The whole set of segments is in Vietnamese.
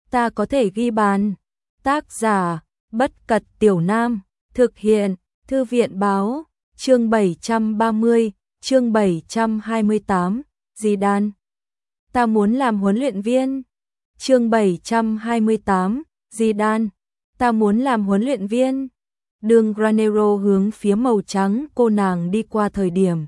ta có thể ghi bàn. Tác giả, Bất Cật Tiểu Nam, thực hiện, Thư viện báo, chương 730, chương 728, Zidane. Ta muốn làm huấn luyện viên. Chương 728, Zidane. Ta muốn làm huấn luyện viên. Đường Granero hướng phía màu trắng cô nàng đi qua thời điểm.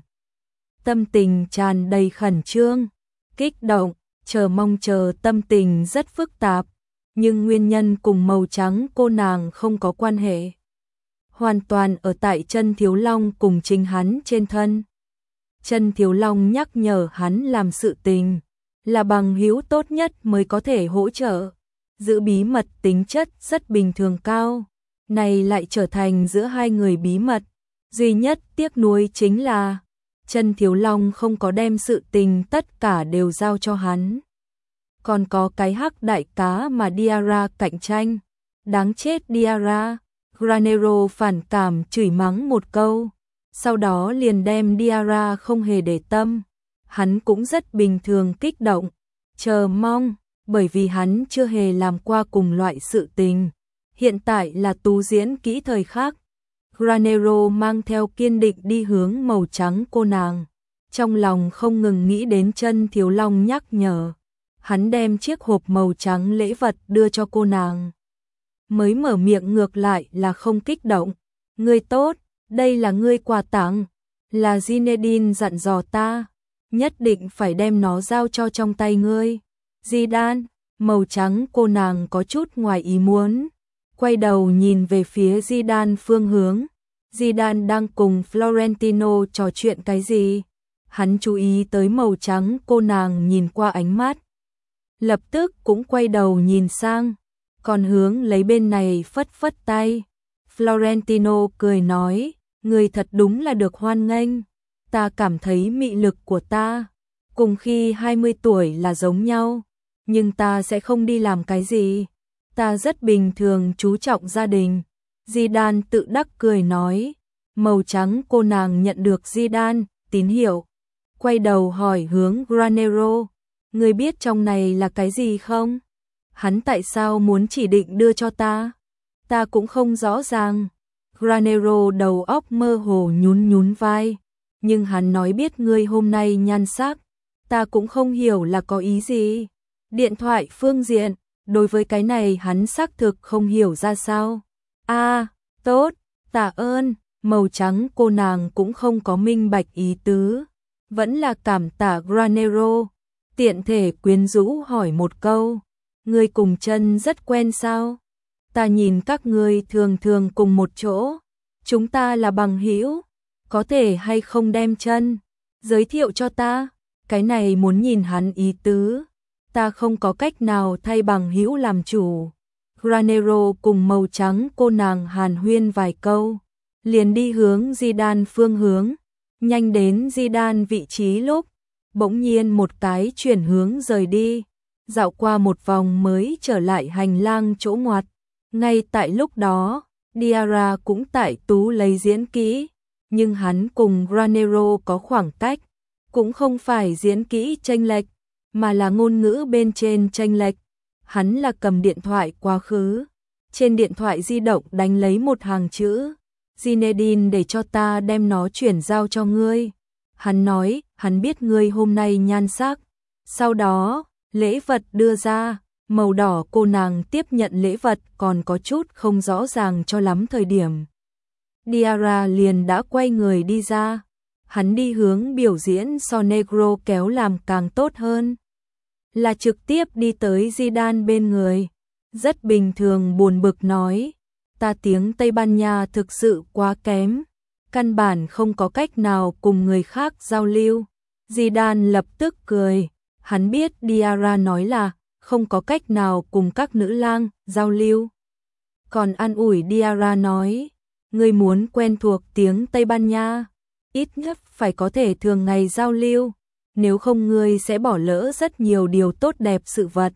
Tâm tình tràn đầy khẩn trương, kích động, chờ mong tâm tình rất phức tạp, nhưng nguyên nhân cùng màu trắng cô nàng không có quan hệ. Hoàn toàn ở tại Chân Thiếu Long cùng chính hắn trên thân. Chân Thiếu Long nhắc nhở hắn làm sự tình, là bằng hữu tốt nhất mới có thể hỗ trợ. Giữ bí mật tính chất rất bình thường cao, này lại trở thành giữa hai người bí mật. Duy nhất tiếc nuối chính là Chân Thiếu Long không có đem sự tình tất cả đều giao cho hắn. Còn có cái hắc đại cá mà Diarra cạnh tranh. Đáng chết Diarra. Granero phản cảm chửi mắng một câu, sau đó liền đem Diarra không hề để tâm. Hắn cũng rất bình thường kích động, chờ mong, bởi vì hắn chưa hề làm qua cùng loại sự tình. Hiện tại là tú diễn kỹ thời khắc. Granero mang theo kiên định đi hướng màu trắng cô nàng, trong lòng không ngừng nghĩ đến Chân Thiếu Long nhắc nhở. Hắn đem chiếc hộp màu trắng lễ vật đưa cho cô nàng. Mới mở miệng ngược lại là không kích động. Ngươi tốt, đây là ngươi quà tặng, là Zinedine dặn dò ta, nhất định phải đem nó giao cho trong tay ngươi. Zidane, màu trắng cô nàng có chút ngoài ý muốn, quay đầu nhìn về phía Zidane phương hướng. Zidane đang cùng Florentino trò chuyện cái gì? Hắn chú ý tới màu trắng cô nàng nhìn qua ánh mắt, lập tức cũng quay đầu nhìn sang, còn hướng lấy bên này phất phất tay. Florentino cười nói, người thật đúng là được hoan nghênh. Ta cảm thấy mị lực của ta cùng khi 20 tuổi là giống nhau, nhưng ta sẽ không đi làm cái gì. Ta rất bình thường chú trọng gia đình. Zidane tự đắc cười nói. Màu trắng cô nàng nhận được Zidane tín hiệu, quay đầu hỏi hướng Granero, người biết trong này là cái gì không? Hắn tại sao muốn chỉ định đưa cho ta? Ta cũng không rõ ràng. Granero đầu óc mơ hồ nhún vai, nhưng hắn nói biết ngươi hôm nay nhan sắc, ta cũng không hiểu là có ý gì. Điện thoại phương diện, đối với cái này hắn xác thực không hiểu ra sao. Tốt, tạ ơn. Màu trắng cô nàng cũng không có minh bạch ý tứ, vẫn là cảm tạ Granero, tiện thể quyến rũ hỏi một câu, ngươi cùng Chân rất quen sao? Ta nhìn các ngươi thường thường cùng một chỗ, chúng ta là bằng hữu, có thể hay không đem Chân giới thiệu cho ta? Cái này muốn nhìn hắn ý tứ, ta không có cách nào thay bằng hữu làm chủ. Granero cùng màu trắng cô nàng hàn huyên vài câu, liền đi hướng Zidane phương hướng. Nhanh đến Zidane vị trí lúc, bỗng nhiên một cái chuyển hướng rời đi, dạo qua một vòng mới trở lại hành lang chỗ ngoặt. Ngay tại lúc đó, Diarra cũng tại tú lấy diễn kỹ, nhưng hắn cùng Granero có khoảng cách, cũng không phải diễn kỹ chênh lệch, mà là ngôn ngữ bên trên chênh lệch. Hắn là cầm điện thoại quá khứ, trên điện thoại di động đánh lấy một hàng chữ, Zinedine để cho ta đem nó chuyển giao cho ngươi. Hắn nói, hắn biết ngươi hôm nay nhan sắc. Sau đó, lễ vật đưa ra, màu đỏ cô nàng tiếp nhận lễ vật còn có chút không rõ ràng cho lắm thời điểm. Diarra liền đã quay người đi ra. Hắn đi hướng biểu diễn so Negro kéo làm càng tốt hơn, là trực tiếp đi tới Zidane bên người. Rất bình thường buồn bực nói, ta tiếng Tây Ban Nha thực sự quá kém, căn bản không có cách nào cùng người khác giao lưu. Zidane lập tức cười, hắn biết Diarra nói là không có cách nào cùng các nữ lang giao lưu. Còn an ủi Diarra nói, ngươi muốn quen thuộc tiếng Tây Ban Nha, ít nhất phải có thể thường ngày giao lưu, nếu không ngươi sẽ bỏ lỡ rất nhiều điều tốt đẹp sự vật.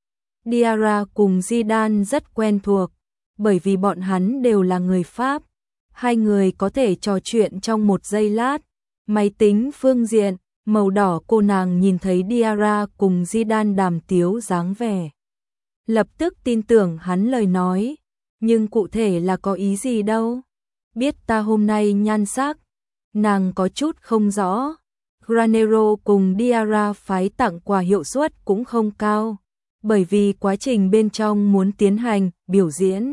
Diarra cùng Zidane rất quen thuộc, bởi vì bọn hắn đều là người Pháp. Hai người có thể trò chuyện trong một giây lát. Máy tính phương diện, màu đỏ cô nàng nhìn thấy Diarra cùng Zidane đàm tiếu dáng vẻ lập tức tin tưởng hắn lời nói, nhưng cụ thể là có ý gì đâu. Biết ta hôm nay nhan sắc, nàng có chút không rõ. Granero cùng Diarra phái tặng quà hiệu suất cũng không cao, bởi vì quá trình bên trong muốn tiến hành biểu diễn.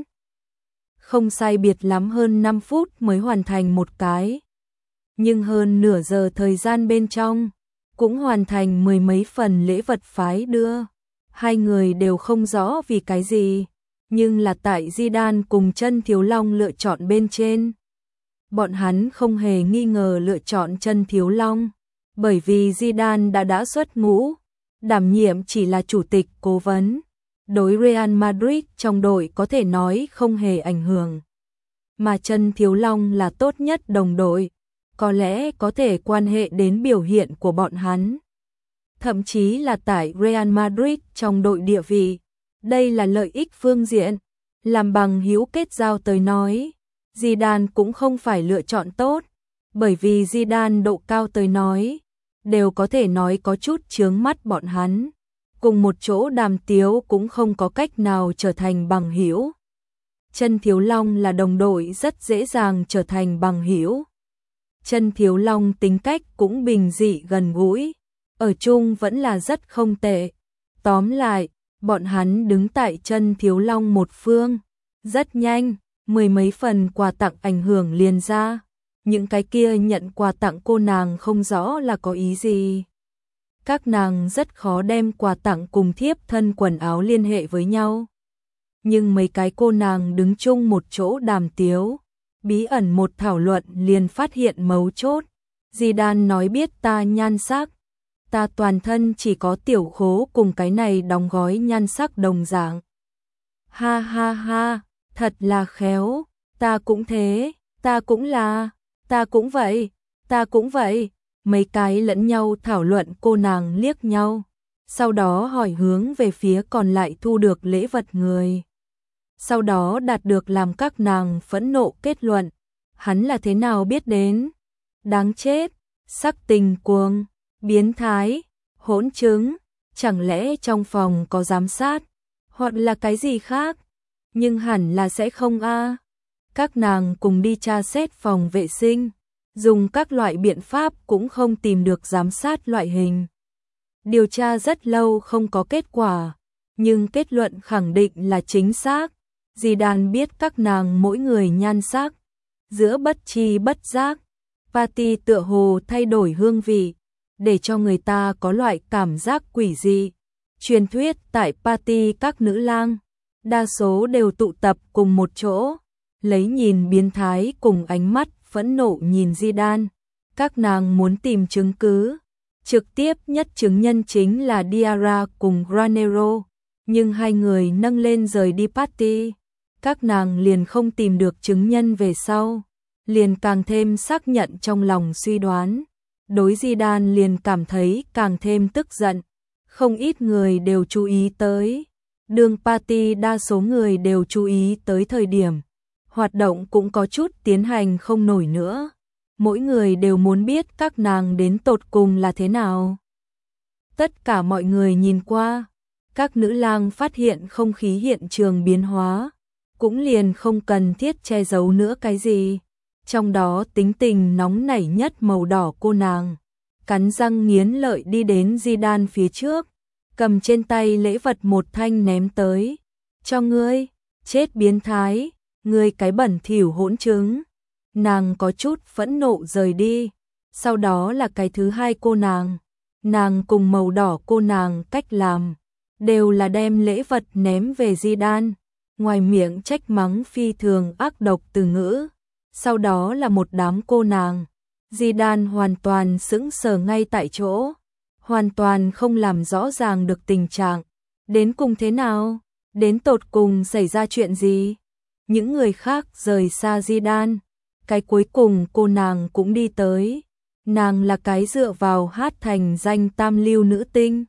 Không sai biệt lắm hơn 5 phút mới hoàn thành một cái. Nhưng hơn nửa giờ thời gian bên trong, cũng hoàn thành mười mấy phần lễ vật phái đưa. Hai người đều không rõ vì cái gì, nhưng là tại Zidane cùng Chân Thiếu Long lựa chọn bên trên. Bọn hắn không hề nghi ngờ lựa chọn Chân Thiếu Long, bởi vì Zidane đã xuất ngũ, đảm nhiệm chỉ là chủ tịch cố vấn. Đối Real Madrid trong đội có thể nói không hề ảnh hưởng. Mà Chân Thiếu Long là tốt nhất đồng đội, có lẽ có thể quan hệ đến biểu hiện của bọn hắn. Thậm chí là tại Real Madrid trong đội địa vị. Đây là lợi ích phương diện. Làm bằng hữu kết giao tới nói, Zidane cũng không phải lựa chọn tốt, bởi vì Zidane độ cao tới nói, đều có thể nói có chút chướng mắt bọn hắn. Cùng một chỗ đàm tiếu cũng không có cách nào trở thành bằng hữu. Chân Thiếu Long là đồng đội rất dễ dàng trở thành bằng hữu. Chân Thiếu Long tính cách cũng bình dị gần gũi, ở chung vẫn là rất không tệ. Tóm lại, bọn hắn đứng tại Chân Thiếu Long một phương, rất nhanh, mười mấy phần quà tặng ảnh hưởng liền ra. Những cái kia nhận quà tặng cô nàng không rõ là có ý gì. Các nàng rất khó đem quà tặng cùng thiếp thân quần áo liên hệ với nhau. Nhưng mấy cái cô nàng đứng chung một chỗ đàm tiếu, bí ẩn một thảo luận liền phát hiện mấu chốt. Zidane nói biết ta nhan sắc, ta toàn thân chỉ có tiểu khố cùng cái này đóng gói nhan sắc đồng dạng. Ha ha ha, thật là khéo, ta cũng thế, ta cũng là, ta cũng vậy, ta cũng vậy. Mấy cái lẫn nhau thảo luận cô nàng liếc nhau, sau đó hỏi hướng về phía còn lại thu được lễ vật người. Sau đó đạt được làm các nàng phẫn nộ kết luận, hắn là thế nào biết đến? Đáng chết, sắc tình cuồng, biến thái, hỗn chứng, chẳng lẽ trong phòng có giám sát, hoặc là cái gì khác? Nhưng hẳn là sẽ không a. Các nàng cùng đi tra xét phòng vệ sinh, dùng các loại biện pháp cũng không tìm được giám sát loại hình. Điều tra rất lâu không có kết quả, nhưng kết luận khẳng định là chính xác. Zidane biết các nàng mỗi người nhan sắc, giữa bất tri bất giác, party tựa hồ thay đổi hương vị, để cho người ta có loại cảm giác quỷ dị. Truyền thuyết tại party các nữ lang, đa số đều tụ tập cùng một chỗ, lấy nhìn biến thái cùng ánh mắt phẫn nộ nhìn Zidane. Các nàng muốn tìm chứng cứ, trực tiếp nhất chứng nhân chính là Diarra cùng Granero, nhưng hai người nâng lên rời đi party. Các nàng liền không tìm được chứng nhân về sau, liền càng thêm xác nhận trong lòng suy đoán. Đối Zidane liền cảm thấy càng thêm tức giận. Không ít người đều chú ý tới. Đường party đa số người đều chú ý tới thời điểm. Hoạt động cũng có chút tiến hành không nổi nữa. Mỗi người đều muốn biết các nàng đến tột cùng là thế nào. Tất cả mọi người nhìn qua. Các nữ lang phát hiện không khí hiện trường biến hóa. Cũng liền không cần thiết che giấu nữa cái gì. Trong đó tính tình nóng nảy nhất màu đỏ cô nàng. Cắn răng nghiến lợi đi đến Zidane phía trước. Cầm trên tay lễ vật một thanh ném tới. Cho ngươi, chết biến thái, ngươi cái bẩn thỉu hỗn chứng. Nàng có chút phẫn nộ rời đi. Sau đó là cái thứ hai cô nàng. Nàng cùng màu đỏ cô nàng cách làm. Đều là đem lễ vật ném về Zidane. Ngoài miệng trách mắng phi thường ác độc từ ngữ. Sau đó là một đám cô nàng. Zidane hoàn toàn sững sờ ngay tại chỗ. Hoàn toàn không làm rõ ràng được tình trạng. Đến cùng thế nào? Đến tột cùng xảy ra chuyện gì? Những người khác rời xa Zidane. Cái cuối cùng cô nàng cũng đi tới. Nàng là cái dựa vào hát thành danh tam lưu nữ tinh.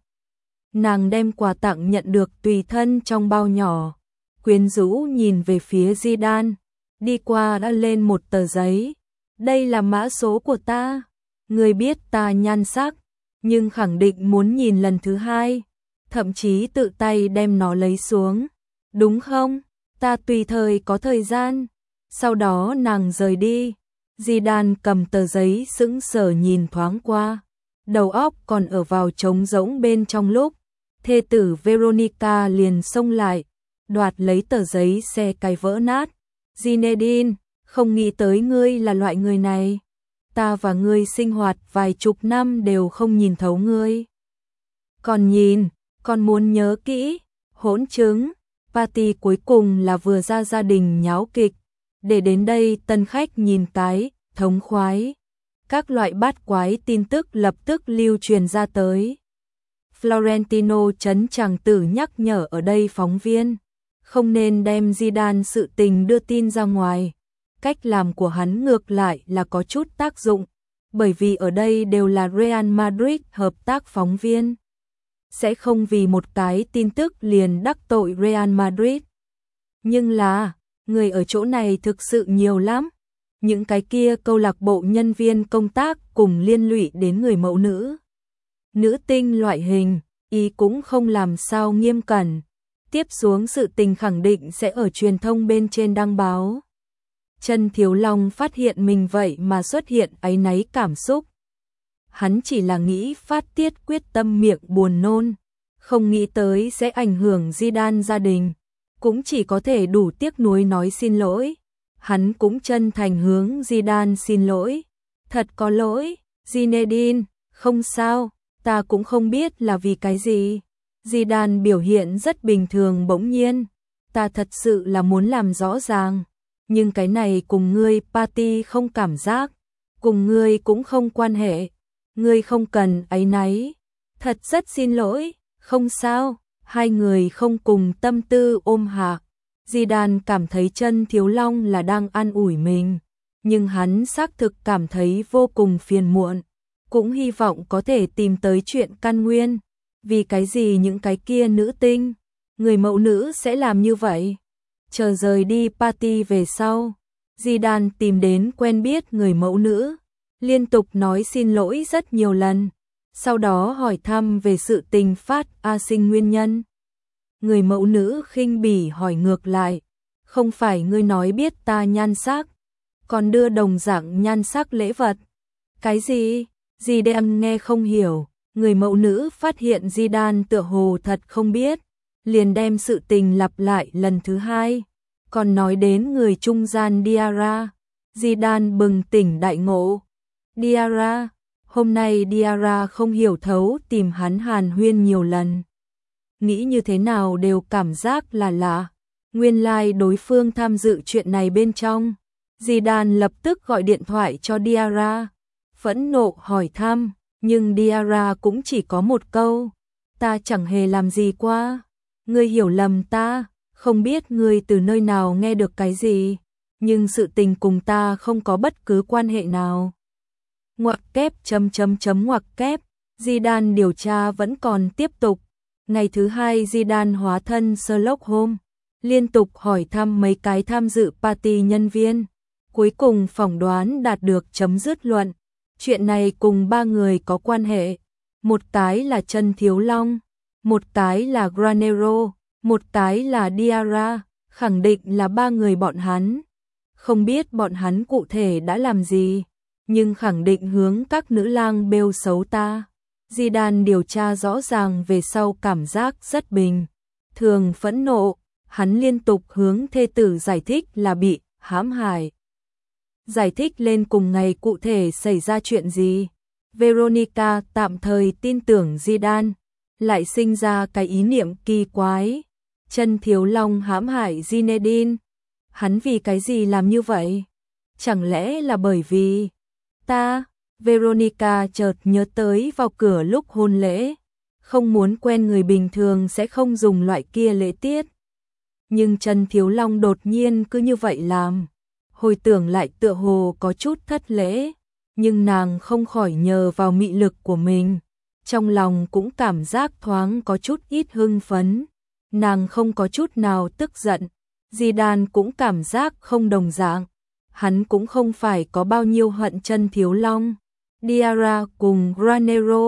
Nàng đem quà tặng nhận được tùy thân trong bao nhỏ. Quyến rũ nhìn về phía Zidane. Đi qua đã lên một tờ giấy. Đây là mã số của ta. Người biết ta nhan sắc, nhưng khẳng định muốn nhìn lần thứ hai. thậm chí tự tay đem nó lấy xuống. Đúng không? Ta tùy thời có thời gian. Sau đó nàng rời đi. Zidane cầm tờ giấy sững sờ nhìn thoáng qua. Đầu óc còn ở vào trống rỗng bên trong lúc. Thê tử Veronica liền xông lại, đoạt lấy tờ giấy xe cày vỡ nát. Zinedine, không nghĩ tới ngươi là loại người này. Ta và ngươi sinh hoạt vài chục năm đều không nhìn thấu ngươi. Còn nhìn, còn muốn nhớ kỹ, hỗn chứng. Party cuối cùng là vừa ra gia đình nháo kịch. Để đến đây tân khách nhìn cái, thống khoái. Các loại bát quái tin tức lập tức lưu truyền ra tới. Florentino trấn chàng tử nhắc nhở ở đây phóng viên. Không nên đem Zidane sự tình đưa tin ra ngoài. Cách làm của hắn ngược lại là có chút tác dụng. Bởi vì ở đây đều là Real Madrid hợp tác phóng viên. Sẽ không vì một cái tin tức liền đắc tội Real Madrid. Nhưng là, người ở chỗ này thực sự nhiều lắm. Những cái kia câu lạc bộ nhân viên công tác cùng liên lụy đến người mẫu nữ. Nữ tinh loại hình, ý cũng không làm sao nghiêm cẩn. Tiếp xuống sự tình khẳng định sẽ ở truyền thông bên trên đăng báo. Trần Thiếu Long phát hiện mình vậy mà xuất hiện áy náy cảm xúc. Hắn chỉ là nghĩ phát tiết quyết tâm miệng buồn nôn, không nghĩ tới sẽ ảnh hưởng Zidane gia đình, cũng chỉ có thể đủ tiếc nuối nói xin lỗi. Hắn cũng chân thành hướng Zidane xin lỗi. Thật có lỗi, Zinedine, không sao, ta cũng không biết là vì cái gì. Zidane biểu hiện rất bình thường bỗng nhiên. Ta thật sự là muốn làm rõ ràng. Nhưng cái này cùng ngươi party không cảm giác. Cùng ngươi cũng không quan hệ. Ngươi không cần áy náy. Thật rất xin lỗi, không sao. Hai người không cùng tâm tư ôm hạ. Zidane cảm thấy Trần Thiếu Long là đang an ủi mình. Nhưng hắn xác thực cảm thấy vô cùng phiền muộn. Cũng hy vọng có thể tìm tới chuyện căn nguyên. Vì cái gì những cái kia nữ tinh, người mẫu nữ sẽ làm như vậy? Chờ rời đi party về sau, Zidane tìm đến quen biết người mẫu nữ, liên tục nói xin lỗi rất nhiều lần, sau đó hỏi thăm về sự tình phát sinh nguyên nhân. Người mẫu nữ khinh bỉ hỏi ngược lại, không phải ngươi nói biết ta nhan sắc, còn đưa đồng dạng nhan sắc lễ vật. Cái gì? Zidane nghe không hiểu. Người mẫu nữ phát hiện Zidane tựa hồ thật không biết, liền đem sự tình lặp lại lần thứ hai, còn nói đến người trung gian Diarra. Zidane bừng tỉnh đại ngộ. Diarra, hôm nay Diarra không hiểu thấu tìm hắn hàn huyên nhiều lần. Nghĩ như thế nào đều cảm giác là lạ. Nguyên lai đối phương tham dự chuyện này bên trong. Zidane lập tức gọi điện thoại cho Diarra, phẫn nộ hỏi thăm. Nhưng Diarra cũng chỉ có một câu, ta chẳng hề làm gì qua, ngươi hiểu lầm ta, không biết ngươi từ nơi nào nghe được cái gì, nhưng sự tình cùng ta không có bất cứ quan hệ nào. Ngoặc kép ngoặc kép, Zidane điều tra vẫn còn tiếp tục. Ngày thứ hai Zidane hóa thân Sherlock Holmes, liên tục hỏi thăm mấy cái tham dự party nhân viên, cuối cùng phỏng đoán đạt được chấm dứt luận. Chuyện này cùng ba người có quan hệ, một cái là Trần Thiếu Long, một cái là Granero, một cái là Diarra, khẳng định là ba người bọn hắn. Không biết bọn hắn cụ thể đã làm gì, nhưng khẳng định hướng các nữ lang bêu xấu ta. Zidane điều tra rõ ràng về sau cảm giác rất bình thường phẫn nộ, hắn liên tục hướng thê tử giải thích là bị hãm hại. Giải thích lên cùng ngày cụ thể xảy ra chuyện gì. Veronica tạm thời tin tưởng Zidane, lại sinh ra cái ý niệm kỳ quái. Trần Thiếu Long hãm hại Zinedine. Hắn vì cái gì làm như vậy? Chẳng lẽ là bởi vì ta? Veronica chợt nhớ tới vào cửa lúc hôn lễ. Không muốn quen người bình thường sẽ không dùng loại kia lễ tiết. Nhưng Trần Thiếu Long đột nhiên cứ như vậy làm. Hồi tưởng lại tựa hồ có chút thất lễ, nhưng nàng không khỏi nhờ vào mị lực của mình. Trong lòng cũng cảm giác thoáng có chút ít hưng phấn. Nàng không có chút nào tức giận. Zidane cũng cảm giác không đồng dạng. Hắn cũng không phải có bao nhiêu hận Trần Thiếu Long. Diarra cùng Granero,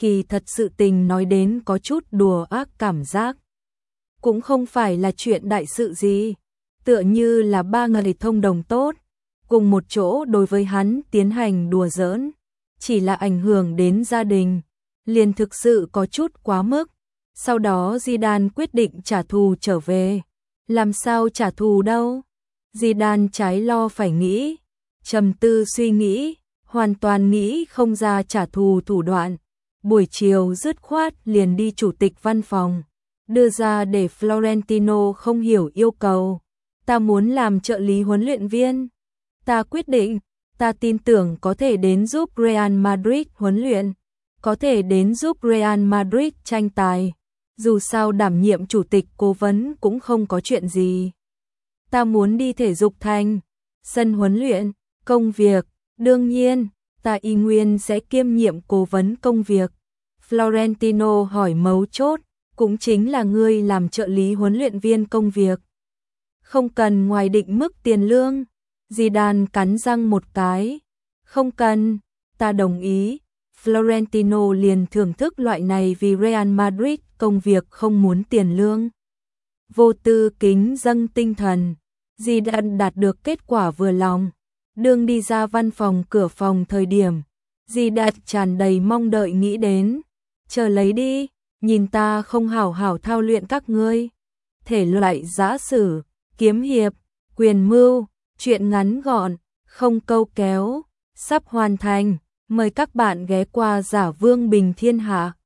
Kỳ thật sự tình nói đến có chút đùa ác cảm giác. Cũng không phải là chuyện đại sự gì, tựa như là ba người thông đồng tốt, cùng một chỗ đối với hắn tiến hành đùa giỡn, chỉ là ảnh hưởng đến gia đình, liền thực sự có chút quá mức. Sau đó Zidane quyết định trả thù trở về. Làm sao trả thù đâu? Zidane trái lo phải nghĩ, trầm tư suy nghĩ, hoàn toàn nghĩ không ra trả thù thủ đoạn. Buổi chiều dứt khoát liền đi chủ tịch văn phòng, đưa ra để Florentino không hiểu yêu cầu. Ta muốn làm trợ lý huấn luyện viên. Ta quyết định, ta tin tưởng có thể đến giúp Real Madrid huấn luyện, có thể đến giúp Real Madrid tranh tài. Dù sao đảm nhiệm chủ tịch cố vấn cũng không có chuyện gì. Ta muốn đi thể dục thành, sân huấn luyện, công việc, đương nhiên, ta y nguyên sẽ kiêm nhiệm cố vấn công việc. Florentino hỏi mấu chốt, cũng chính là ngươi làm trợ lý huấn luyện viên công việc. Không cần ngoài định mức tiền lương. Zidane cắn răng một cái. Không cần, ta đồng ý. Florentino liền thưởng thức loại này vì Real Madrid công việc không muốn tiền lương. Vô tư kính dâng tinh thần. Zidane đạt được kết quả vừa lòng. Đương đi ra văn phòng cửa phòng thời điểm, Zidane tràn đầy mong đợi nghĩ đến. Chờ lấy đi, nhìn ta không hảo hảo thao luyện các ngươi. Thể loại giã sử, kiếm hiệp, quyền mưu, truyện ngắn gọn, không câu kéo, sắp hoàn thành. Mời các bạn ghé qua Giả Vương Bình Thiên Hạ.